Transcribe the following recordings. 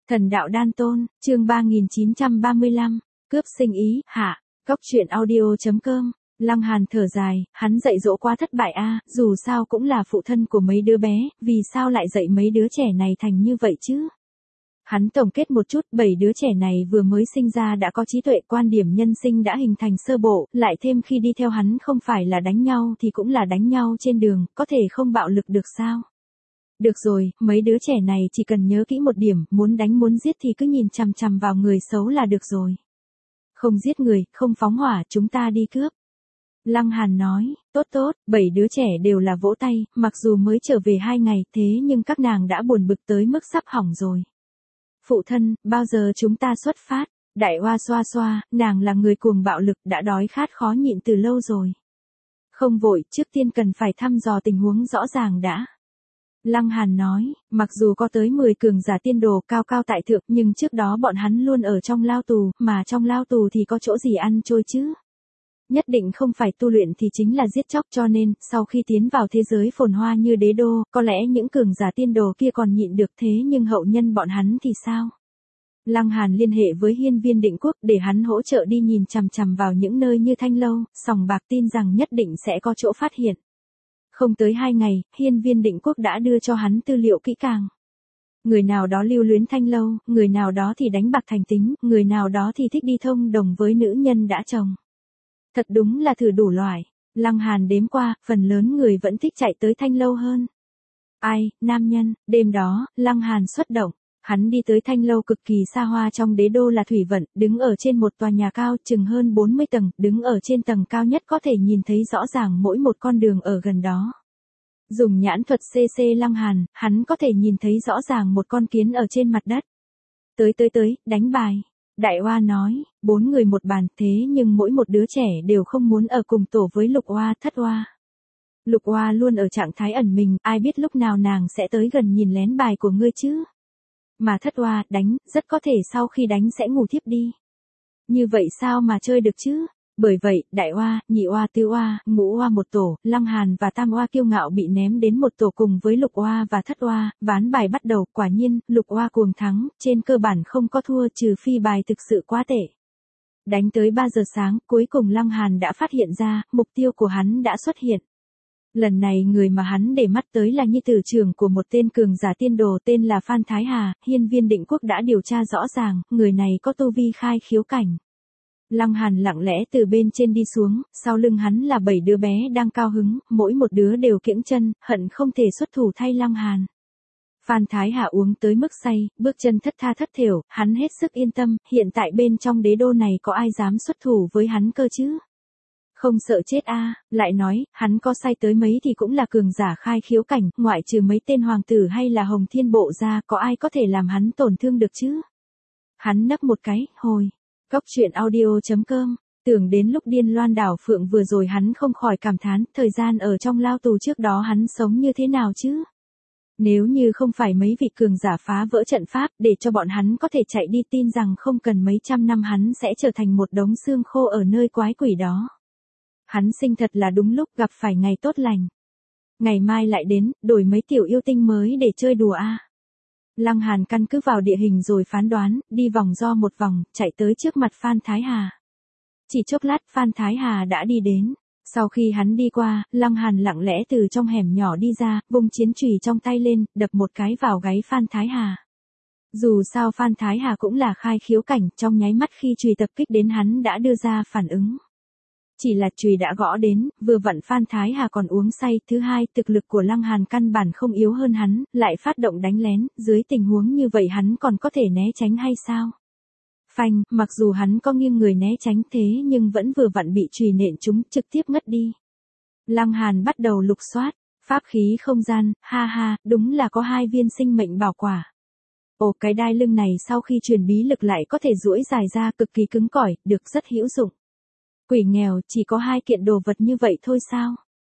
Thần đạo đan tôn, chương 3935, cướp sinh ý, hạ, Cóc truyện audio.com. Lăng Hàn thở dài, hắn dạy dỗ quá thất bại a, dù sao cũng là phụ thân của mấy đứa bé, vì sao lại dạy mấy đứa trẻ này thành như vậy chứ? Hắn tổng kết một chút, 7 đứa trẻ này vừa mới sinh ra đã có trí tuệ, quan điểm nhân sinh đã hình thành sơ bộ, lại thêm khi đi theo hắn không phải là đánh nhau thì cũng là đánh nhau trên đường, có thể không bạo lực được sao? Được rồi, mấy đứa trẻ này chỉ cần nhớ kỹ một điểm, muốn đánh muốn giết thì cứ nhìn chằm chằm vào người xấu là được rồi. Không giết người, không phóng hỏa, chúng ta đi cướp. Lăng Hàn nói, tốt tốt, 7 đứa trẻ đều là vỗ tay, mặc dù mới trở về 2 ngày, thế nhưng các nàng đã buồn bực tới mức sắp hỏng rồi. Phụ thân, bao giờ chúng ta xuất phát? Đại Hoa xoa xoa, nàng là người cuồng bạo lực, đã đói khát khó nhịn từ lâu rồi. Không vội, trước tiên cần phải thăm dò tình huống rõ ràng đã. Lăng Hàn nói, mặc dù có tới 10 cường giả tiên đồ cao cao tại thượng, nhưng trước đó bọn hắn luôn ở trong lao tù, mà trong lao tù thì có chỗ gì ăn trôi chứ? Nhất định không phải tu luyện thì chính là giết chóc, cho nên, sau khi tiến vào thế giới phồn hoa như đế đô, có lẽ những cường giả tiên đồ kia còn nhịn được, thế nhưng hậu nhân bọn hắn thì sao? Lăng Hàn liên hệ với Hiên Viên Định Quốc để hắn hỗ trợ đi nhìn chằm chằm vào những nơi như Thanh Lâu, Sòng Bạc, tin rằng nhất định sẽ có chỗ phát hiện. Không tới 2 ngày, Hiên Viên Định Quốc đã đưa cho hắn tư liệu kỹ càng. Người nào đó lưu luyến Thanh Lâu, người nào đó thì đánh bạc thành tính, người nào đó thì thích đi thông đồng với nữ nhân đã chồng. Thật đúng là thử đủ loại. Lăng Hàn đếm qua, phần lớn người vẫn thích chạy tới Thanh Lâu hơn. Ai, nam nhân, đêm đó, Lăng Hàn xuất động. Hắn đi tới Thanh Lâu cực kỳ xa hoa trong đế đô là Thủy Vận, đứng ở trên một tòa nhà cao chừng hơn 40 tầng, đứng ở trên tầng cao nhất có thể nhìn thấy rõ ràng mỗi một con đường ở gần đó. Dùng nhãn thuật CC Lăng Hàn, hắn có thể nhìn thấy rõ ràng một con kiến ở trên mặt đất. Tới, đánh bài. Đại Hoa nói, 4 người một bàn, thế nhưng mỗi một đứa trẻ đều không muốn ở cùng tổ với Lục Hoa, Thất Hoa. Lục Hoa luôn ở trạng thái ẩn mình, ai biết lúc nào nàng sẽ tới gần nhìn lén bài của ngươi chứ? Mà Thất Hoa, đánh, rất có thể sau khi đánh sẽ ngủ thiếp đi. Như vậy sao mà chơi được chứ? Bởi vậy, Đại Hoa, Nhị Hoa, Tứ Hoa, Ngũ Hoa một tổ, Lăng Hàn và Tam Hoa kiêu ngạo bị ném đến một tổ cùng với Lục Hoa và Thất Hoa, ván bài bắt đầu, quả nhiên, Lục Hoa cuồng thắng, trên cơ bản không có thua trừ phi bài thực sự quá tệ. Đánh tới 3 giờ sáng, cuối cùng Lăng Hàn đã phát hiện ra, mục tiêu của hắn đã xuất hiện. Lần này người mà hắn để mắt tới là nhi tử trưởng của một tên cường giả tiên đồ tên là Phan Thái Hà, Hiên Viên Định Quốc đã điều tra rõ ràng, người này có tu vi khai khiếu cảnh. Lăng Hàn lặng lẽ từ bên trên đi xuống, sau lưng hắn là 7 đứa bé đang cao hứng, mỗi một đứa đều kiễng chân, hận không thể xuất thủ thay Lăng Hàn. Phan Thái Hà uống tới mức say, bước chân thất tha thất thểu, hắn hết sức yên tâm, hiện tại bên trong đế đô này có ai dám xuất thủ với hắn cơ chứ? Không sợ chết a, lại nói, hắn có say tới mấy thì cũng là cường giả khai khiếu cảnh, ngoại trừ mấy tên hoàng tử hay là Hồng Thiên Bộ ra, có ai có thể làm hắn tổn thương được chứ? Hắn nấp một cái, hồi. Cóc truyện audio.com, tưởng đến lúc điên loan đảo phượng vừa rồi hắn không khỏi cảm thán, thời gian ở trong lao tù trước đó hắn sống như thế nào chứ? Nếu như không phải mấy vị cường giả phá vỡ trận pháp để cho bọn hắn có thể chạy đi, tin rằng không cần mấy trăm năm hắn sẽ trở thành một đống xương khô ở nơi quái quỷ đó. Hắn sinh thật là đúng lúc, gặp phải ngày tốt lành. Ngày mai lại đến, đổi mấy tiểu yêu tinh mới để chơi đùa a. Lăng Hàn căn cứ vào địa hình rồi phán đoán, đi vòng do một vòng, chạy tới trước mặt Phan Thái Hà. Chỉ chốc lát Phan Thái Hà đã đi đến. Sau khi hắn đi qua, Lăng Hàn lặng lẽ từ trong hẻm nhỏ đi ra, vung chiến chùy trong tay lên, đập một cái vào gáy Phan Thái Hà. Dù sao Phan Thái Hà cũng là khai khiếu cảnh, trong nháy mắt khi chùy tập kích đến hắn đã đưa ra phản ứng. Chỉ là chùy đã gõ đến, vừa vặn Phan Thái Hà còn uống say, thứ hai, thực lực của Lăng Hàn căn bản không yếu hơn hắn, lại phát động đánh lén, dưới tình huống như vậy hắn còn có thể né tránh hay sao? Phanh, mặc dù hắn có nghiêng người né tránh thế nhưng vẫn vừa vặn bị chùy nện trúng, trực tiếp ngất đi. Lăng Hàn bắt đầu lục soát, pháp khí không gian, ha ha, đúng là có 2 viên sinh mệnh bảo quả. Ồ, cái đai lưng này sau khi truyền bí lực lại có thể duỗi dài ra, cực kỳ cứng cỏi, được rất hữu dụng. Quỷ nghèo, chỉ có 2 kiện đồ vật như vậy thôi sao?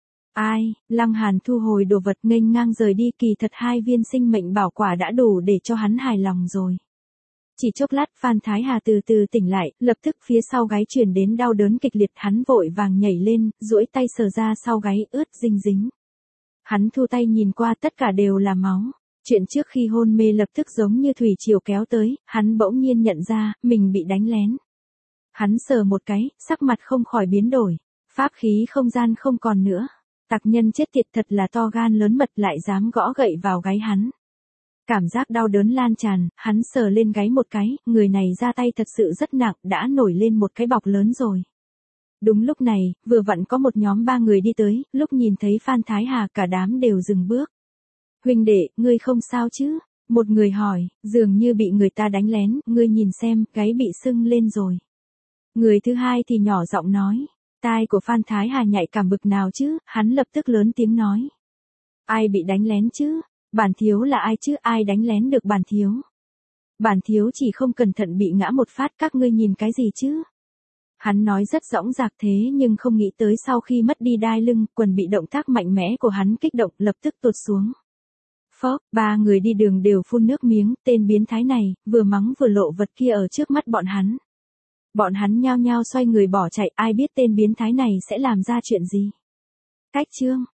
Ai, Lăng Hàn thu hồi đồ vật nghênh ngang rời đi, kỳ thật 2 viên sinh mệnh bảo quả đã đủ để cho hắn hài lòng rồi. Chỉ chốc lát Phan Thái Hà từ từ tỉnh lại, lập tức phía sau gáy truyền đến đau đớn kịch liệt, hắn vội vàng nhảy lên, duỗi tay sờ ra sau gáy ướt dinh dính. Hắn thu tay nhìn qua tất cả đều là máu. Chuyện trước khi hôn mê lập tức giống như thủy triều kéo tới, hắn bỗng nhiên nhận ra, mình bị đánh lén. Hắn sờ một cái, sắc mặt không khỏi biến đổi. Pháp khí không gian không còn nữa. Tặc nhân chết tiệt thật là to gan lớn mật lại dám gõ gậy vào gáy hắn. Cảm giác đau đớn lan tràn, hắn sờ lên gáy một cái, người này ra tay thật sự rất nặng, đã nổi lên một cái bọc lớn rồi. Đúng lúc này, vừa vặn có một nhóm 3 người đi tới, lúc nhìn thấy Phan Thái Hà cả đám đều dừng bước. Huynh đệ, ngươi không sao chứ? Một người hỏi, dường như bị người ta đánh lén, ngươi nhìn xem, gáy bị sưng lên rồi. Người thứ hai thì nhỏ giọng nói, tai của Phan Thái Hà nhạy cảm bực nào chứ, hắn lập tức lớn tiếng nói. Ai bị đánh lén chứ? Bản thiếu là ai chứ, ai đánh lén được bản thiếu? Bản thiếu chỉ không cẩn thận bị ngã một phát, các ngươi nhìn cái gì chứ? Hắn nói rất dõng dạc thế nhưng không nghĩ tới sau khi mất đi đai lưng, quần bị động tác mạnh mẽ của hắn kích động lập tức tuột xuống. Phốc, 3 người đi đường đều phun nước miếng, tên biến thái này, vừa mắng vừa lộ vật kia ở trước mắt bọn hắn. Bọn hắn nhao nhao xoay người bỏ chạy, ai biết tên biến thái này sẽ làm ra chuyện gì. Cách chương